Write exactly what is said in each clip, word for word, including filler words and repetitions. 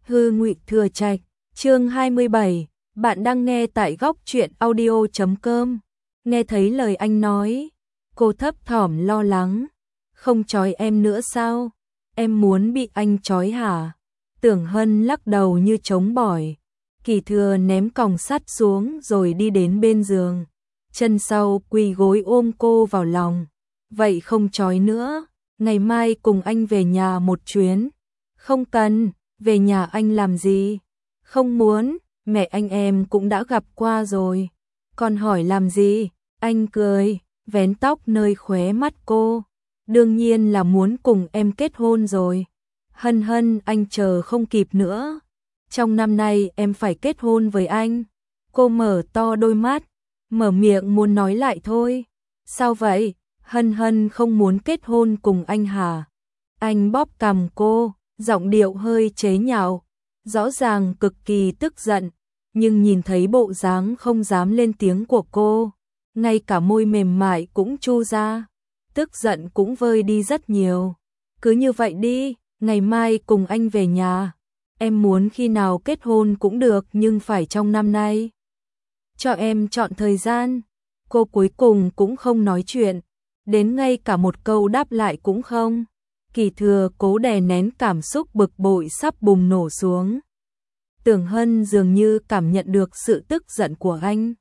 Hư Ngụy Thừa Trạch, chương hai mươi bảy, bạn đang nghe tại góc truyện audio chấm com. Nghe thấy lời anh nói, cô thấp thỏm lo lắng. Không trói em nữa sao? Em muốn bị anh trói hả? Tưởng Hân lắc đầu như trống bỏi. Kỳ Thừa ném còng sắt xuống rồi đi đến bên giường. Chân sau quỳ gối ôm cô vào lòng. Vậy không trói nữa, ngày mai cùng anh về nhà một chuyến. Không cần, về nhà anh làm gì? Không muốn, mẹ anh em cũng đã gặp qua rồi. Còn hỏi làm gì? Anh cười, vén tóc nơi khóe mắt cô. Đương nhiên là muốn cùng em kết hôn rồi. Hân Hân, anh chờ không kịp nữa. Trong năm nay em phải kết hôn với anh. Cô mở to đôi mắt, mở miệng muốn nói lại thôi. Sao vậy? Hân Hân không muốn kết hôn cùng anh hả? Anh bóp cằm cô, giọng điệu hơi chế nhạo, rõ ràng cực kỳ tức giận, nhưng nhìn thấy bộ dáng không dám lên tiếng của cô, ngay cả môi mềm mại cũng chu ra, tức giận cũng vơi đi rất nhiều. Cứ như vậy đi, ngày mai cùng anh về nhà. Em muốn khi nào kết hôn cũng được nhưng phải trong năm nay. Cho em chọn thời gian. Cô cuối cùng cũng không nói chuyện, đến ngay cả một câu đáp lại cũng không. Kỳ Thừa cố đè nén cảm xúc bực bội sắp bùng nổ xuống. Tưởng Hân dường như cảm nhận được sự tức giận của anh.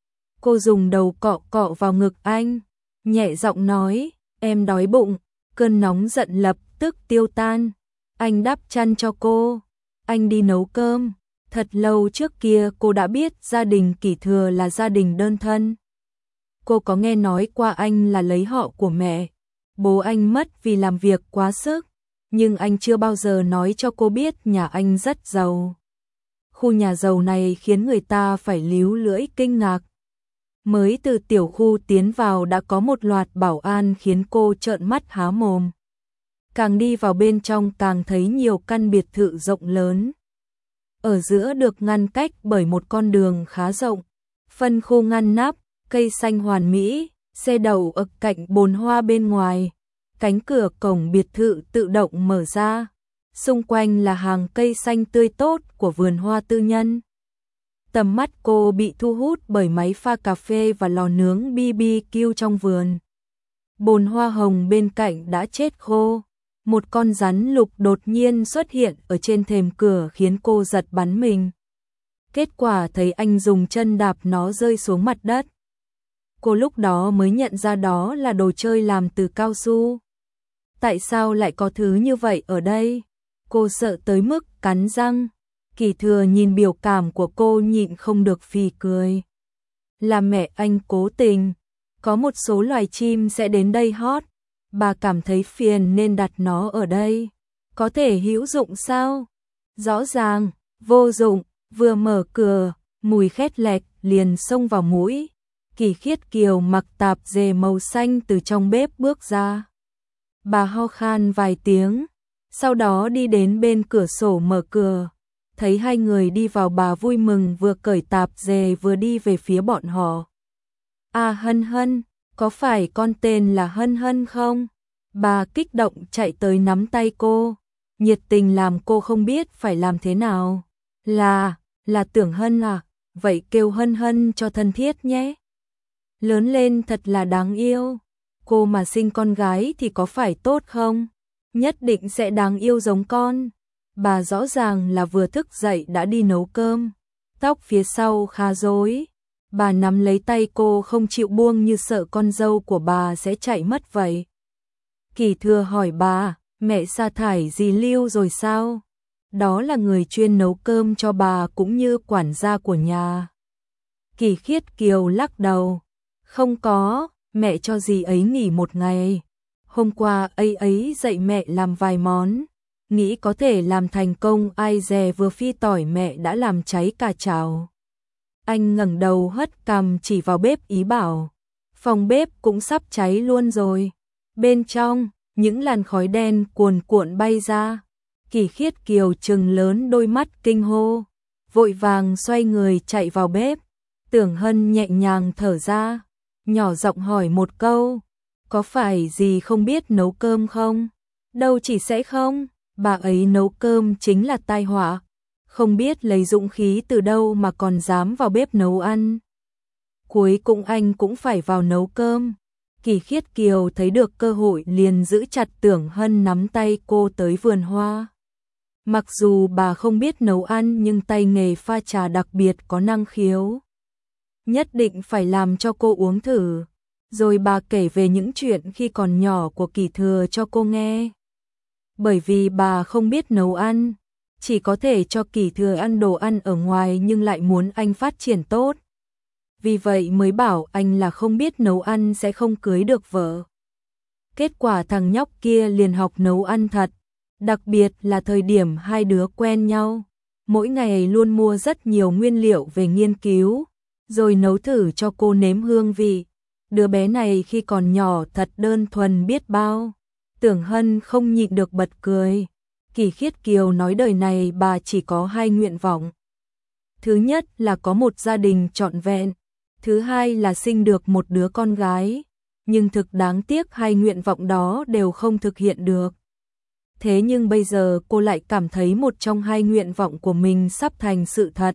Cô dùng đầu cọ cọ vào ngực anh, nhẹ giọng nói, em đói bụng. Cơn nóng giận lập tức tiêu tan. Anh đắp chăn cho cô, anh đi nấu cơm. Thật lâu trước kia cô đã biết gia đình Kỳ Thừa là gia đình đơn thân. Cô có nghe nói qua anh là lấy họ của mẹ. Bố anh mất vì làm việc quá sức, nhưng anh chưa bao giờ nói cho cô biết nhà anh rất giàu. Khu nhà giàu này khiến người ta phải líu lưỡi kinh ngạc. Mới từ tiểu khu tiến vào đã có một loạt bảo an khiến cô trợn mắt há mồm. Càng đi vào bên trong càng thấy nhiều căn biệt thự rộng lớn. Ở giữa được ngăn cách bởi một con đường khá rộng, phân khu ngăn nắp, cây xanh hoàn mỹ, xe đậu ở cạnh bồn hoa bên ngoài. Cánh cửa cổng biệt thự tự động mở ra, xung quanh là hàng cây xanh tươi tốt của vườn hoa tư nhân. Tầm mắt cô bị thu hút bởi máy pha cà phê và lò nướng bê bê kiu trong vườn. Bồn hoa hồng bên cạnh đã chết khô. Một con rắn lục đột nhiên xuất hiện ở trên thềm cửa khiến cô giật bắn mình. Kết quả thấy anh dùng chân đạp nó rơi xuống mặt đất. Cô lúc đó mới nhận ra đó là đồ chơi làm từ cao su. Tại sao lại có thứ như vậy ở đây? Cô sợ tới mức cắn răng. Kỳ Thừa nhìn biểu cảm của cô nhịn không được phì cười. Là mẹ anh cố tình. Có một số loài chim sẽ đến đây hót. Bà cảm thấy phiền nên đặt nó ở đây. Có thể hữu dụng sao? Rõ ràng, vô dụng. Vừa mở cửa, mùi khét lẹt liền xông vào mũi. Kỳ Khiết Kiều mặc tạp dề màu xanh từ trong bếp bước ra. Bà ho khan vài tiếng, sau đó đi đến bên cửa sổ mở cửa. Thấy hai người đi vào bà vui mừng vừa cởi tạp dề vừa đi về phía bọn họ. À Hân Hân, có phải con tên là Hân Hân không? Bà kích động chạy tới nắm tay cô, nhiệt tình làm cô không biết phải làm thế nào. Là, là Tưởng Hân à? Vậy kêu Hân Hân cho thân thiết nhé. Lớn lên thật là đáng yêu. Cô mà sinh con gái thì có phải tốt không? Nhất định sẽ đáng yêu giống con. Bà rõ ràng là vừa thức dậy đã đi nấu cơm. Tóc phía sau khá rối. Bà nắm lấy tay cô không chịu buông như sợ con dâu của bà sẽ chạy mất vậy. Kỳ Thừa hỏi bà, mẹ sa thải dì Lưu rồi sao? Đó là người chuyên nấu cơm cho bà cũng như quản gia của nhà. Kỳ Khiết Kiều lắc đầu. Không có, mẹ cho dì ấy nghỉ một ngày. Hôm qua ấy ấy dạy mẹ làm vài món. Nghĩ có thể làm thành công, ai dè vừa phi tỏi mẹ đã làm cháy cả chảo. Anh ngẩng đầu hất cằm chỉ vào bếp ý bảo. Phòng bếp cũng sắp cháy luôn rồi. Bên trong, những làn khói đen cuồn cuộn bay ra. Kỳ Khiết Kiều trừng lớn đôi mắt kinh hô. Vội vàng xoay người chạy vào bếp. Tưởng Hân nhẹ nhàng thở ra, nhỏ giọng hỏi một câu. Có phải dì không biết nấu cơm không? Đâu chỉ sẽ không, bà ấy nấu cơm chính là tai họa, không biết lấy dũng khí từ đâu mà còn dám vào bếp nấu ăn. Cuối cùng anh cũng phải vào nấu cơm. Kỳ Khiết Kiều thấy được cơ hội liền giữ chặt Tưởng Hân nắm tay cô tới vườn hoa. Mặc dù bà không biết nấu ăn nhưng tay nghề pha trà đặc biệt có năng khiếu. Nhất định phải làm cho cô uống thử. Rồi bà kể về những chuyện khi còn nhỏ của Kỳ Thừa cho cô nghe. Bởi vì bà không biết nấu ăn, chỉ có thể cho Kỳ Thừa ăn đồ ăn ở ngoài nhưng lại muốn anh phát triển tốt. Vì vậy mới bảo anh là không biết nấu ăn sẽ không cưới được vợ. Kết quả thằng nhóc kia liền học nấu ăn thật, đặc biệt là thời điểm hai đứa quen nhau. Mỗi ngày luôn mua rất nhiều nguyên liệu về nghiên cứu, rồi nấu thử cho cô nếm hương vị. Đứa bé này khi còn nhỏ thật đơn thuần biết bao. Tưởng Hân không nhịn được bật cười. Kỳ Khiết Kiều nói đời này bà chỉ có hai nguyện vọng. Thứ nhất là có một gia đình trọn vẹn. Thứ hai là sinh được một đứa con gái. Nhưng thực đáng tiếc hai nguyện vọng đó đều không thực hiện được. Thế nhưng bây giờ cô lại cảm thấy một trong hai nguyện vọng của mình sắp thành sự thật.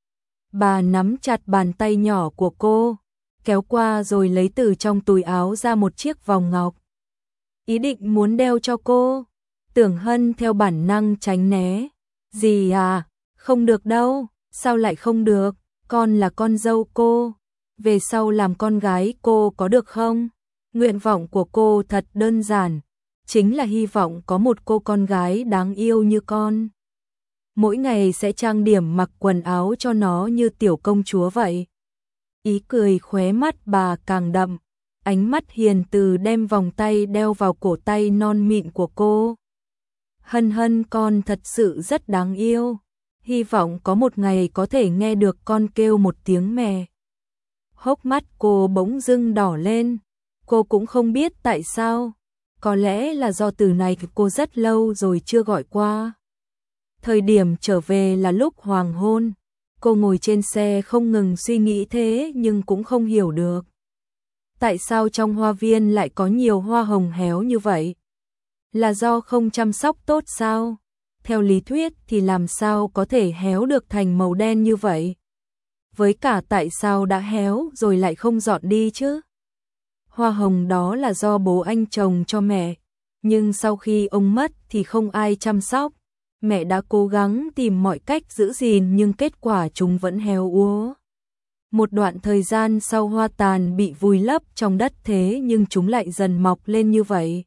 Bà nắm chặt bàn tay nhỏ của cô, kéo qua rồi lấy từ trong túi áo ra một chiếc vòng ngọc. Ý định muốn đeo cho cô. Tưởng Hân theo bản năng tránh né. Gì à, không được đâu, sao lại không được, con là con dâu cô. Về sau làm con gái cô có được không? Nguyện vọng của cô thật đơn giản, chính là hy vọng có một cô con gái đáng yêu như con. Mỗi ngày sẽ trang điểm mặc quần áo cho nó như tiểu công chúa vậy. Ý cười khóe mắt bà càng đậm, ánh mắt hiền từ đem vòng tay đeo vào cổ tay non mịn của cô. Hân Hân con thật sự rất đáng yêu, hy vọng có một ngày có thể nghe được con kêu một tiếng mẹ. Hốc mắt cô bỗng dưng đỏ lên, cô cũng không biết tại sao, có lẽ là do từ này cô rất lâu rồi chưa gọi qua. Thời điểm trở về là lúc hoàng hôn, cô ngồi trên xe không ngừng suy nghĩ thế nhưng cũng không hiểu được. Tại sao trong hoa viên lại có nhiều hoa hồng héo như vậy? Là do không chăm sóc tốt sao? Theo lý thuyết thì làm sao có thể héo được thành màu đen như vậy? Với cả tại sao đã héo rồi lại không dọn đi chứ? Hoa hồng đó là do bố anh trồng cho mẹ, nhưng sau khi ông mất thì không ai chăm sóc. Mẹ đã cố gắng tìm mọi cách giữ gìn nhưng kết quả chúng vẫn héo úa. Một đoạn thời gian sau hoa tàn bị vùi lấp trong đất thế nhưng chúng lại dần mọc lên như vậy.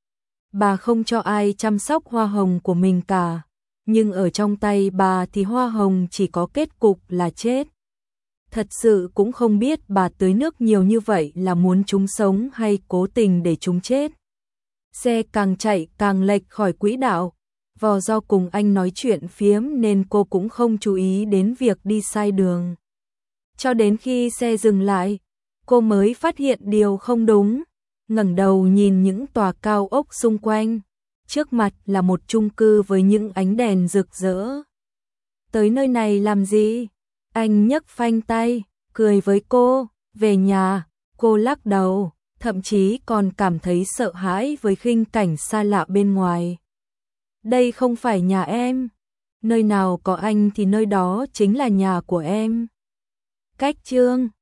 Bà không cho ai chăm sóc hoa hồng của mình cả, nhưng ở trong tay bà thì hoa hồng chỉ có kết cục là chết. Thật sự cũng không biết bà tưới nước nhiều như vậy là muốn chúng sống hay cố tình để chúng chết. Xe càng chạy càng lệch khỏi quỹ đạo. Vò do cùng anh nói chuyện phiếm nên cô cũng không chú ý đến việc đi sai đường. Cho đến khi xe dừng lại, cô mới phát hiện điều không đúng. Ngẩng đầu nhìn những tòa cao ốc xung quanh. Trước mặt là một chung cư với những ánh đèn rực rỡ. Tới nơi này làm gì? Anh nhấc phanh tay, cười với cô. Về nhà, cô lắc đầu, thậm chí còn cảm thấy sợ hãi với khung cảnh xa lạ bên ngoài. Đây không phải nhà em. Nơi nào có anh thì nơi đó chính là nhà của em. Cách chương